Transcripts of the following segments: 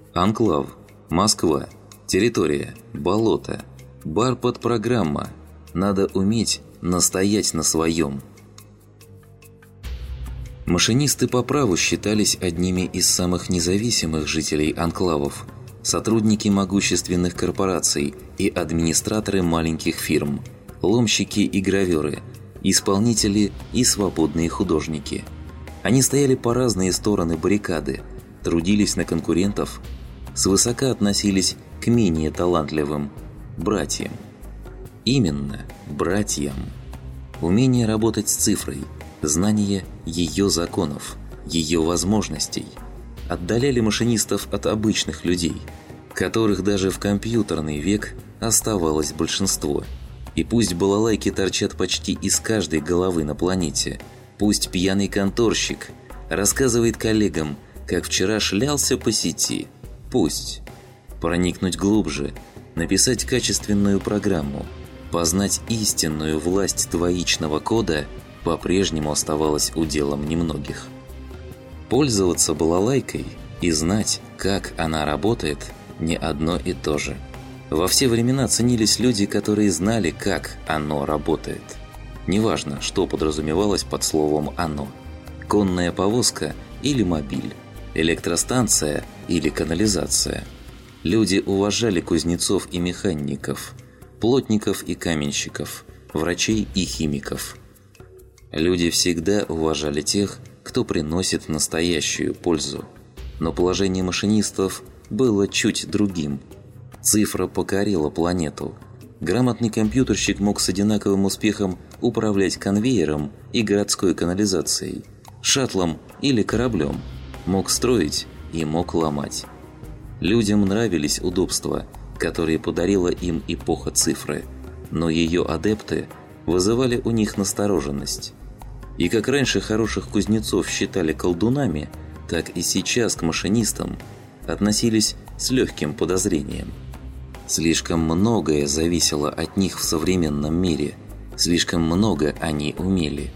Анклав. Москва. Территория. Болото. Бар под программа. Надо уметь настоять на своем. Машинисты по праву считались одними из самых независимых жителей анклавов, сотрудники могущественных корпораций и администраторы маленьких фирм, ломщики и гравёры, исполнители и свободные художники. Они стояли по разные стороны баррикады, трудились на конкурентов, свысока относились к менее талантливым братьям. Именно братьям. Умение работать с цифрой, знание ее законов, ее возможностей отдаляли машинистов от обычных людей, которых даже в компьютерный век оставалось большинство. И пусть балалайки торчат почти из каждой головы на планете, пусть пьяный конторщик рассказывает коллегам, как вчера шлялся по сети, пусть проникнуть глубже, написать качественную программу, познать истинную власть двоичного кода по-прежнему оставалось уделом немногих. Пользоваться балалайкой и знать, как она работает, не одно и то же. Во все времена ценились люди, которые знали, как оно работает. Неважно, что подразумевалось под словом «оно». Конная повозка или мобиль, электростанция или канализация. Люди уважали кузнецов и механиков, плотников и каменщиков, врачей и химиков. Люди всегда уважали тех, кто приносит настоящую пользу. Но положение машинистов было чуть другим. Цифра покорила планету. Грамотный компьютерщик мог с одинаковым успехом управлять конвейером и городской канализацией, шаттлом или кораблем, мог строить и мог ломать. Людям нравились удобства, которые подарила им эпоха цифры, но ее адепты вызывали у них настороженность. И как раньше хороших кузнецов считали колдунами, так и сейчас к машинистам относились с легким подозрением. Слишком многое зависело от них в современном мире, слишком много они умели.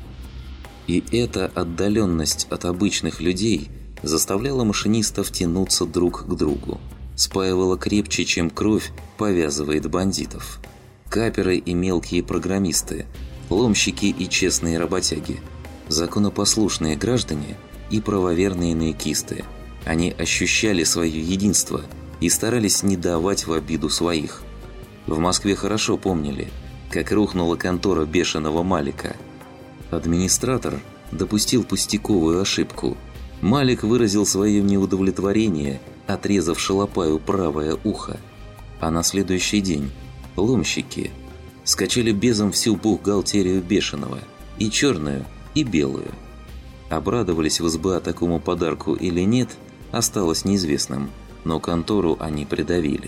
И эта отдаленность от обычных людей заставляла машинистов тянуться друг к другу, спаивала крепче, чем кровь повязывает бандитов. Каперы и мелкие программисты, ломщики и честные работяги, законопослушные граждане и правоверные наикисты. Они ощущали свое единство и старались не давать в обиду своих. В Москве хорошо помнили, как рухнула контора бешеного Малика. Администратор допустил пустяковую ошибку. Малик выразил свое неудовлетворение, отрезав шалопаю правое ухо. А на следующий день ломщики скачали безом всю бухгалтерию бешеного, и черную, и белую. Обрадовались в СБА такому подарку или нет, осталось неизвестным, но контору они придавили.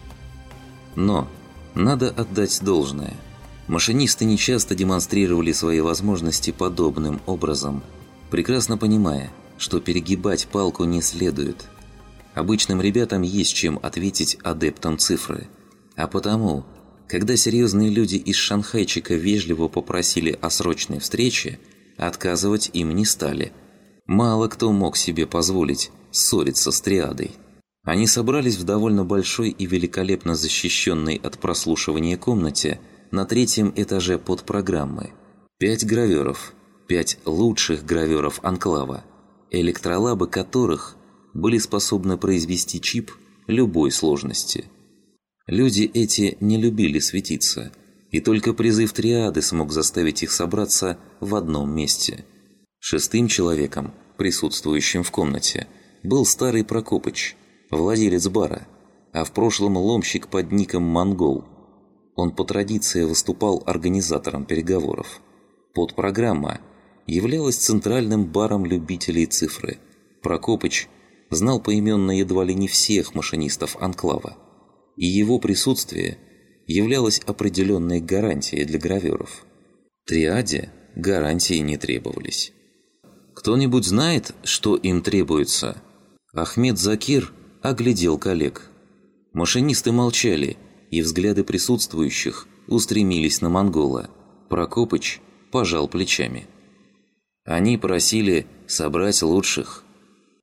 Но надо отдать должное. Машинисты нечасто демонстрировали свои возможности подобным образом, прекрасно понимая, что перегибать палку не следует. Обычным ребятам есть чем ответить адептам цифры. А потому, когда серьезные люди из шанхайчика вежливо попросили о срочной встрече, отказывать им не стали. Мало кто мог себе позволить ссориться с триадой. Они собрались в довольно большой и великолепно защищенной от прослушивания комнате на 3-м этаже подпрограммы. 5 гравёров, 5 лучших гравёров анклава, электролабы которых были способны произвести чип любой сложности. Люди эти не любили светиться, и только призыв триады смог заставить их собраться в одном месте. 6-м человеком, присутствующим в комнате, был старый Прокопыч, владелец бара, а в прошлом ломщик под ником Монгол. Он по традиции выступал организатором переговоров. Подпрограмма являлась центральным баром любителей цифры. Прокопыч знал поименно едва ли не всех машинистов анклава, и его присутствие являлось определенной гарантией для гравёров. Триаде гарантии не требовались. «Кто-нибудь знает, что им требуется?» Ахмед Закир оглядел коллег. Машинисты молчали, и взгляды присутствующих устремились на монгола. Прокопыч пожал плечами. «Они просили собрать лучших».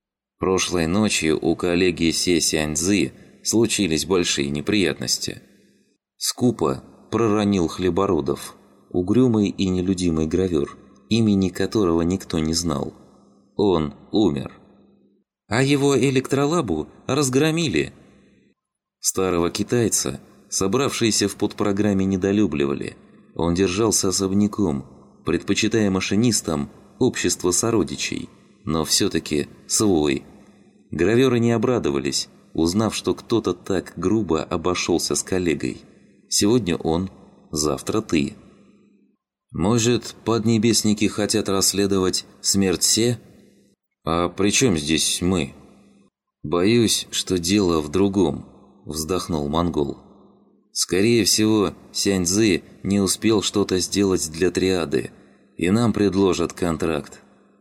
Прошлой ночью у коллеги Се Сяньцзы случились большие неприятности. Скупо проронил Хлебородов, угрюмый и нелюдимый гравер, имени которого никто не знал. Он умер. А его электролабу разгромили. Старого китайца, собравшиеся в подпрограмме, недолюбливали. Он держался особняком, предпочитая машинистам общество сородичей, но все-таки свой. Граверы не обрадовались, узнав, что кто-то так грубо обошелся с коллегой. Сегодня он, завтра ты. Может, поднебесники хотят расследовать смерть Се? А при чем здесь мы? Боюсь, что дело в другом, вздохнул монгол. Скорее всего, Сяньцзы не успел что-то сделать для триады, и нам предложат контракт.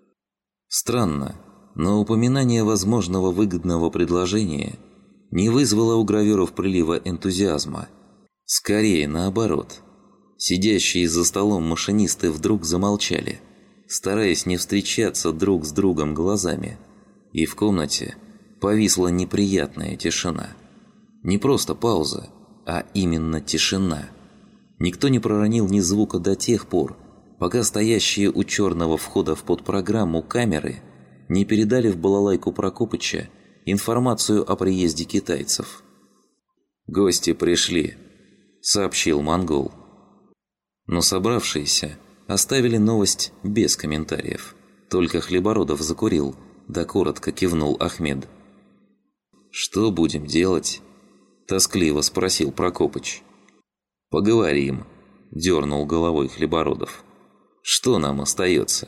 Странно, но упоминание возможного выгодного предложения не вызвало у граверов прилива энтузиазма. Скорее наоборот. Сидящие за столом машинисты вдруг замолчали, стараясь не встречаться друг с другом глазами, и в комнате повисла неприятная тишина. Не просто пауза, а именно тишина. Никто не проронил ни звука до тех пор, пока стоящие у черного входа в подпрограмму камеры не передали в балалайку Прокопыча информацию о приезде китайцев. «Гости пришли», — сообщил монгол. Но собравшиеся оставили новость без комментариев. Только Хлебородов закурил, да коротко кивнул Ахмед. «Что будем делать?» – тоскливо спросил Прокопыч. «Поговорим», – дернул головой Хлебородов. «Что нам остается?»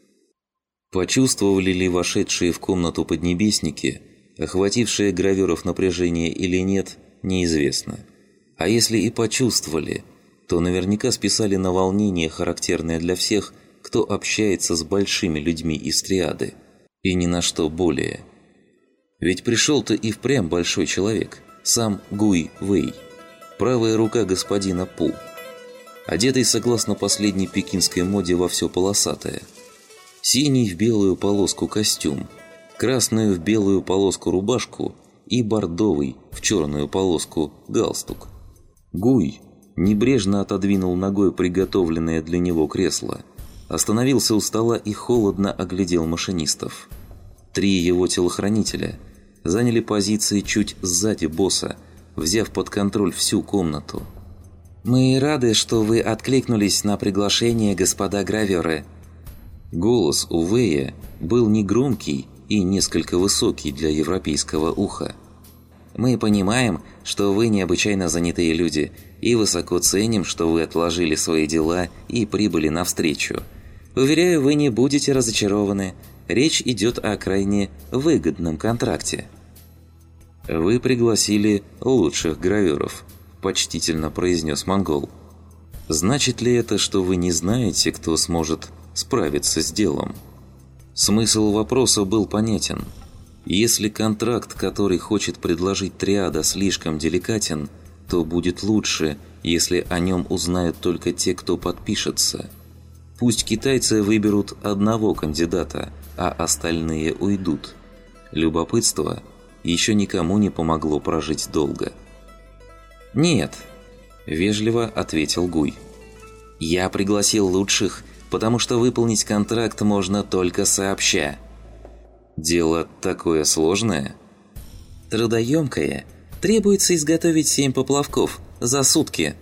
Почувствовали ли вошедшие в комнату поднебесники, охватившие граверов напряжение или нет, неизвестно. А если и почувствовали, то наверняка списали на волнение, характерное для всех, кто общается с большими людьми из триады, и ни на что более. Ведь пришел-то и впрямь большой человек, сам Гуй Вэй, правая рука господина Пу, одетый согласно последней пекинской моде во все полосатое. Синий в белую полоску костюм, красную в белую полоску рубашку и бордовый в черную полоску галстук. Гуй небрежно отодвинул ногой приготовленное для него кресло, остановился у стола и холодно оглядел машинистов. 3 его телохранителя заняли позиции чуть сзади босса, взяв под контроль всю комнату. «Мы рады, что вы откликнулись на приглашение, господа граверы». Голос у Вэя был негромкий и несколько высокий для европейского уха. «Мы понимаем, что вы необычайно занятые люди, и высоко ценим, что вы отложили свои дела и прибыли навстречу. Уверяю, вы не будете разочарованы. Речь идет о крайне выгодном контракте». «Вы пригласили лучших граверов», – почтительно произнес монгол. «Значит ли это, что вы не знаете, кто сможет справиться с делом?» Смысл вопроса был понятен. Если контракт, который хочет предложить триада, слишком деликатен, то будет лучше, если о нем узнают только те, кто подпишется. Пусть китайцы выберут одного кандидата, а остальные уйдут. Любопытство еще никому не помогло прожить долго. «Нет», – вежливо ответил Гуй. «Я пригласил лучших, потому что выполнить контракт можно только сообща». «Дело такое сложное?» «Трудоемкое. Требуется изготовить 7 поплавков за сутки».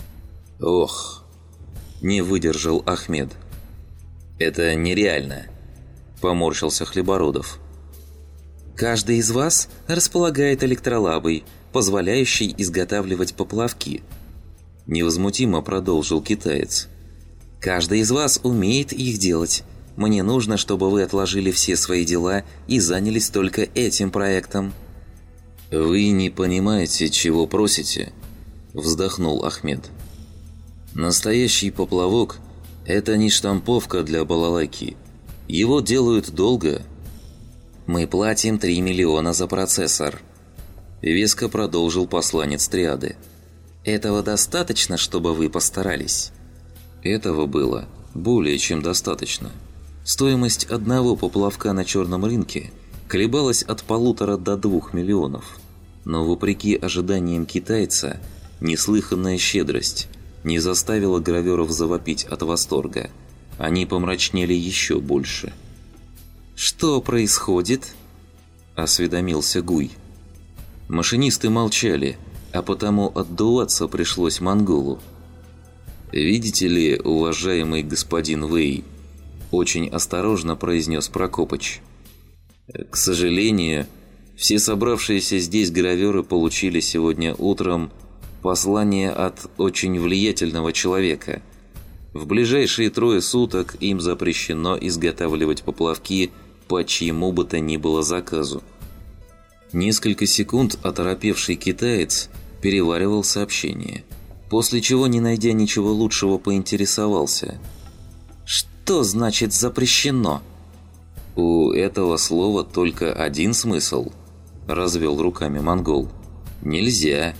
«Ох!» – не выдержал Ахмед. «Это нереально», – поморщился Хлебородов. «Каждый из вас располагает электролабой, позволяющей изготавливать поплавки», – невозмутимо продолжил китаец. «Каждый из вас умеет их делать. Мне нужно, чтобы вы отложили все свои дела и занялись только этим проектом». «Вы не понимаете, чего просите», – вздохнул Ахмед. «Настоящий поплавок – это не штамповка для балалайки. Его делают долго». «Мы платим 3 миллиона за процессор», – веско продолжил посланец триады. «Этого достаточно, чтобы вы постарались?» Этого было более чем достаточно. Стоимость одного поплавка на черном рынке колебалась от 1,5 до 2 миллионов. Но вопреки ожиданиям китайца, неслыханная щедрость не заставила гравёров завопить от восторга. Они помрачнели еще больше. «Что происходит?» – осведомился Гуй. Машинисты молчали, а потому отдуваться пришлось монголу. «Видите ли, уважаемый господин Вэй», – очень осторожно произнес Прокопыч. «К сожалению, все собравшиеся здесь гравёры получили сегодня утром послание от очень влиятельного человека. В ближайшие 3 суток им запрещено изготавливать поплавки по чьему бы то ни было заказу». Несколько секунд оторопевший китаец переваривал сообщение, после чего, не найдя ничего лучшего, поинтересовался. «Что значит запрещено?» «У этого слова только один смысл», – развел руками монгол. «Нельзя».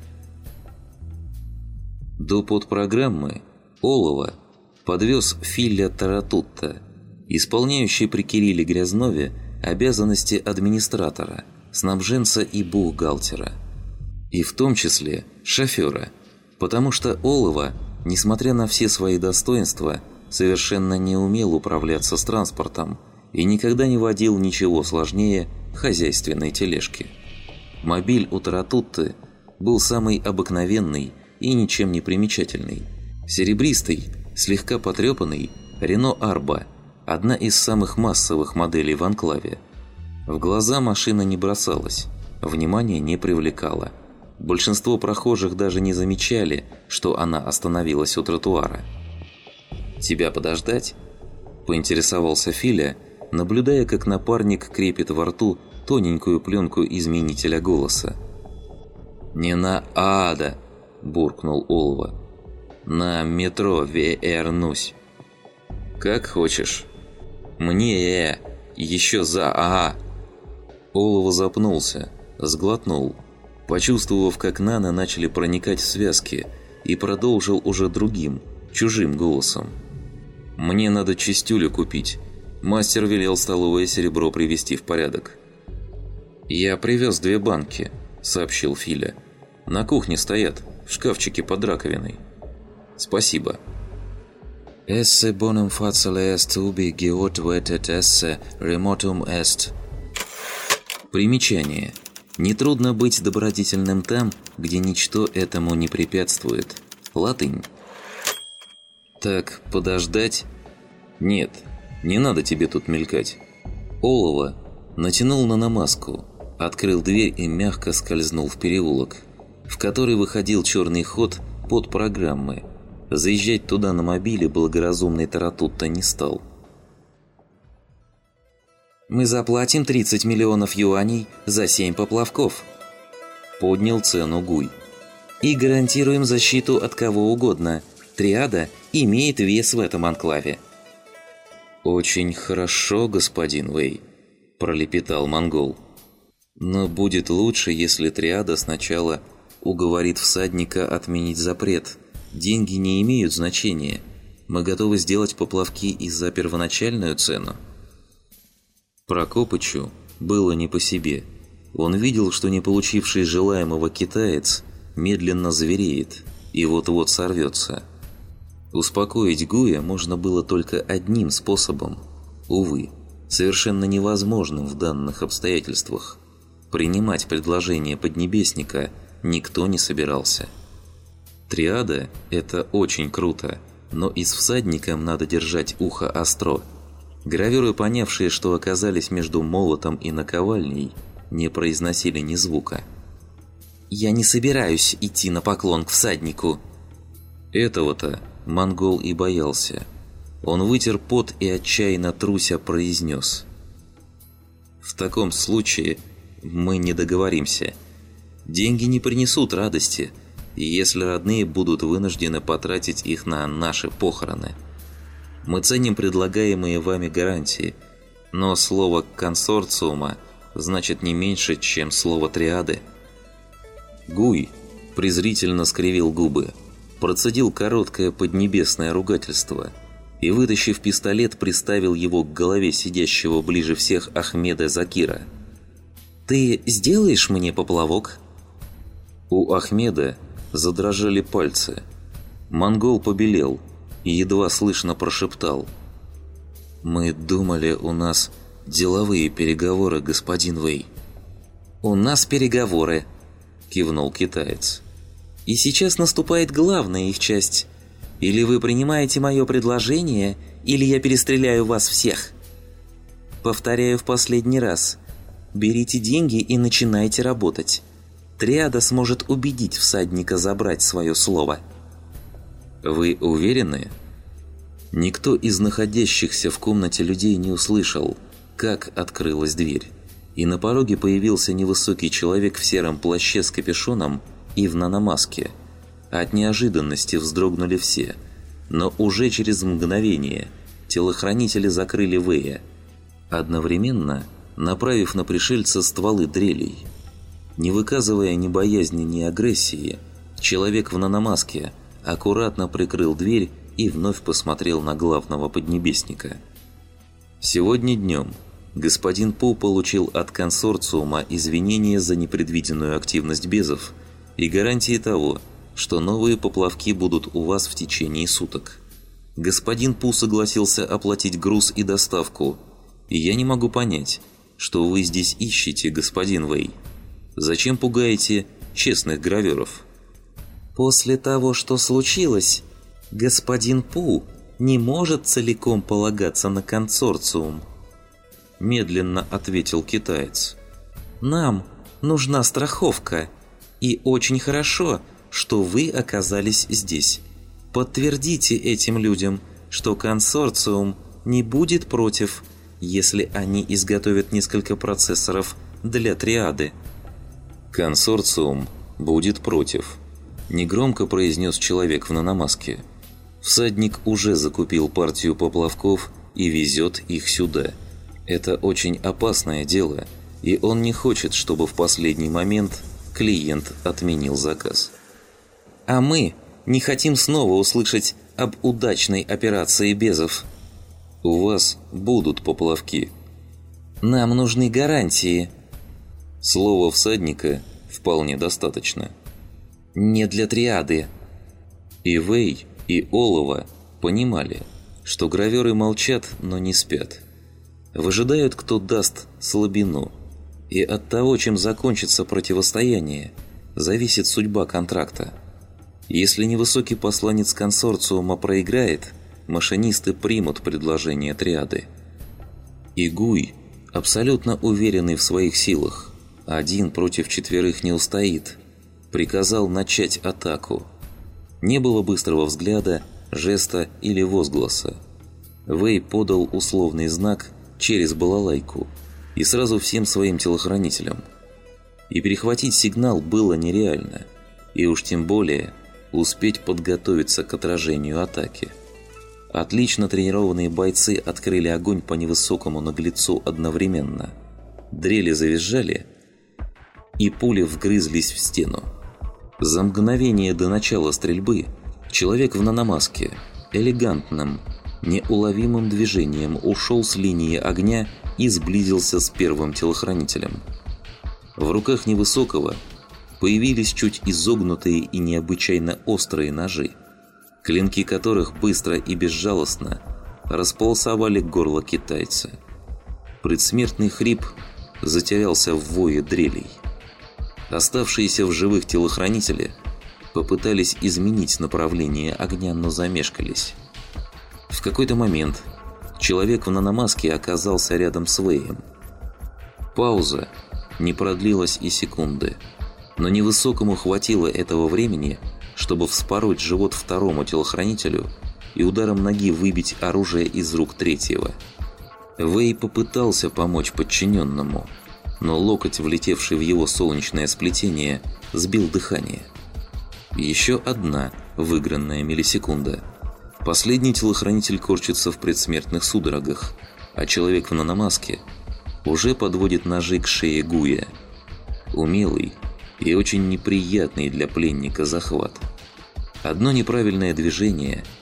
До подпрограммы Олова подвез Филя Таратутта, исполняющий при Кирилле Грязнове обязанности администратора, снабженца и бухгалтера. И в том числе шофера, потому что Олова, несмотря на все свои достоинства, совершенно не умел управляться с транспортом и никогда не водил ничего сложнее хозяйственной тележки. Мобиль у Таратутты был самый обыкновенный и ничем не примечательный. Серебристый, слегка потрепанный Рено Арба, одна из самых массовых моделей в анклаве. В глаза машина не бросалась, внимания не привлекала. Большинство прохожих даже не замечали, что она остановилась у тротуара. «Тебя подождать?» – поинтересовался Филя, наблюдая, как напарник крепит во рту тоненькую пленку изменителя голоса. «Не на ада!» – буркнул Олова. «На метро вернусь». «Как хочешь». «Мне еще за ага». Олова запнулся, сглотнул, почувствовав, как нано начали проникать в связки, и продолжил уже другим, чужим голосом. «Мне надо чистюлю купить. Мастер велел столовое серебро привести в порядок». «Я привез 2 банки», – сообщил Филя. «На кухне стоят, в шкафчике под раковиной». «Спасибо». «Esse bonum facile est ubi geot vetet esse remotum est». Примечание. Нетрудно быть добродетельным там, где ничто этому не препятствует. Латынь. «Так, подождать?» «Нет, не надо тебе тут мелькать». Олова натянул наномаску, открыл дверь и мягко скользнул в переулок, в который выходил черный ход под программы. Заезжать туда на мобиле благоразумный Таратутта не стал. «Мы заплатим 30 миллионов юаней за 7 поплавков», – поднял цену Гуй. «И гарантируем защиту от кого угодно. Триада имеет вес в этом анклаве». «Очень хорошо, господин Вэй», – пролепетал монгол. «Но будет лучше, если Триада сначала уговорит всадника отменить запрет. Деньги не имеют значения. Мы готовы сделать поплавки и за первоначальную цену». Прокопычу было не по себе. Он видел, что не получивший желаемого китаец медленно звереет и вот-вот сорвется. Успокоить Гуя можно было только одним способом. Увы, совершенно невозможным в данных обстоятельствах. Принимать предложение Поднебесника никто не собирался. Триада – это очень круто, но и с всадником надо держать ухо остро. Гравёры, понявшие, что оказались между молотом и наковальней, не произносили ни звука. «Я не собираюсь идти на поклон к всаднику». Этого-то монгол и боялся. Он вытер пот и отчаянно труся произнес: «В таком случае мы не договоримся. Деньги не принесут радости, если родные будут вынуждены потратить их на наши похороны. Мы ценим предлагаемые вами гарантии, но слово «консорциума» значит не меньше, чем слово «триады». Гуй презрительно скривил губы, процедил короткое поднебесное ругательство и, вытащив пистолет, приставил его к голове сидящего ближе всех Ахмеда Закира. «Ты сделаешь мне поплавок?» У Ахмеда задрожали пальцы. Монгол побелел и едва слышно прошептал: «Мы думали, у нас деловые переговоры, господин Вэй». «У нас переговоры», – кивнул китаец. «И сейчас наступает главная их часть. Или вы принимаете мое предложение, или я перестреляю вас всех. Повторяю в последний раз. Берите деньги и начинайте работать. Триада сможет убедить всадника забрать свое слово». «Вы уверены?» Никто из находящихся в комнате людей не услышал, как открылась дверь, и на пороге появился невысокий человек в сером плаще с капюшоном и в наномаске. От неожиданности вздрогнули все, но уже через мгновение телохранители закрыли Вэя, одновременно направив на пришельца стволы дрелей. Не выказывая ни боязни, ни агрессии, человек в наномаске аккуратно прикрыл дверь и вновь посмотрел на главного поднебесника. Сегодня днем господин Пу получил от консорциума извинения за непредвиденную активность безов и гарантии того, что новые поплавки будут у вас в течение суток. Господин Пу согласился оплатить груз и доставку, и я не могу понять, что вы здесь ищете, господин Вэй. Зачем пугаете честных граверов? После того, что случилось, господин Пу не может целиком полагаться на консорциум, медленно ответил китаец. Нам нужна страховка, и очень хорошо, что вы оказались здесь. Подтвердите этим людям, что консорциум не будет против, если они изготовят несколько процессоров для триады. Консорциум будет против, негромко произнес человек в наномаске. Всадник уже закупил партию поплавков и везет их сюда. Это очень опасное дело, и он не хочет, чтобы в последний момент клиент отменил заказ. А мы не хотим снова услышать об удачной операции безов. У вас будут поплавки. Нам нужны гарантии. Слова всадника вполне достаточно. Не для триады. И Вэй, и Олова понимали, что граверы молчат, но не спят. Выжидают, кто даст слабину. И от того, чем закончится противостояние, зависит судьба контракта. Если невысокий посланец консорциума проиграет, машинисты примут предложение триады. И Гуй, абсолютно уверенный в своих силах, один против четверых не устоит, приказал начать атаку. Не было быстрого взгляда, жеста или возгласа. Вэй подал условный знак через балалайку и сразу всем своим телохранителям. И перехватить сигнал было нереально, и уж тем более успеть подготовиться к отражению атаки. Отлично тренированные бойцы открыли огонь по невысокому наглецу одновременно. Дрели завизжали, и пули вгрызлись в стену. За мгновение до начала стрельбы человек в наномаске элегантным, неуловимым движением ушел с линии огня и сблизился с первым телохранителем. В руках невысокого появились чуть изогнутые и необычайно острые ножи, клинки которых быстро и безжалостно располосовали горло китайца. Предсмертный хрип затерялся в вое дрелей. Оставшиеся в живых телохранители попытались изменить направление огня, но замешкались. В какой-то момент человек в наномаске оказался рядом с Вэем. Пауза не продлилась и секунды, но невысокому хватило этого времени, чтобы вспороть живот второму телохранителю и ударом ноги выбить оружие из рук третьего. Вэй попытался помочь подчиненному, но локоть, влетевший в его солнечное сплетение, сбил дыхание. Еще одна выигранная миллисекунда. Последний телохранитель корчится в предсмертных судорогах, а человек в наномаске уже подводит ножи к шее Гуя. Умелый и очень неприятный для пленника захват. Одно неправильное движение,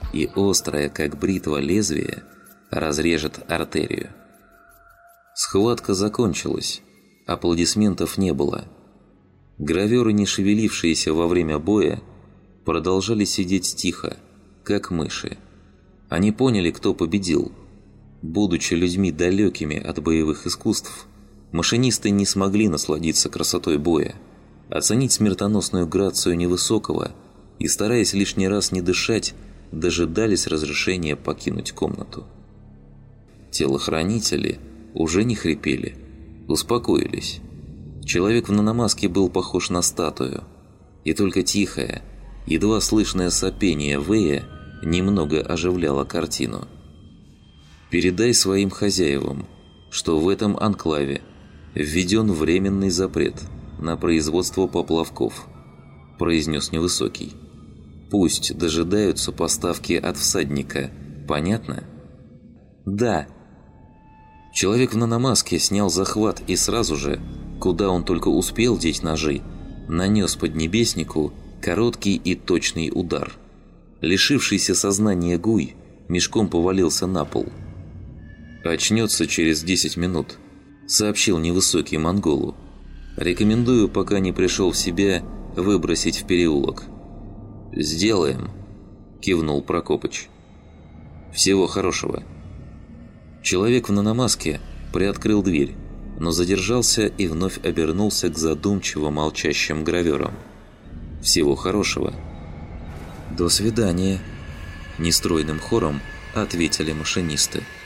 и острое, как бритва лезвие, разрежет артерию. Схватка закончилась, аплодисментов не было. Гравёры, не шевелившиеся во время боя, продолжали сидеть тихо, как мыши. Они поняли, кто победил. Будучи людьми далекими от боевых искусств, машинисты не смогли насладиться красотой боя, оценить смертоносную грацию невысокого и, стараясь лишний раз не дышать, дожидались разрешения покинуть комнату. Телохранители уже не хрипели, успокоились. Человек в наномаске был похож на статую, и только тихое, едва слышное сопение Вэя немного оживляло картину. «Передай своим хозяевам, что в этом анклаве введен временный запрет на производство поплавков», – произнес невысокий. «Пусть дожидаются поставки от всадника. Понятно?» «Да». Человек в наномаске снял захват и сразу же, куда он только успел деть ножи, нанес поднебеснику короткий и точный удар. Лишившийся сознания Гуй мешком повалился на пол. «Очнется через 10 минут», – сообщил невысокий монголу. «Рекомендую, пока не пришел в себя, выбросить в переулок». «Сделаем», – кивнул Прокопыч. «Всего хорошего». Человек в наномаске приоткрыл дверь, но задержался и вновь обернулся к задумчиво молчащим гравёрам. «Всего хорошего». «До свидания», – нестройным хором ответили машинисты.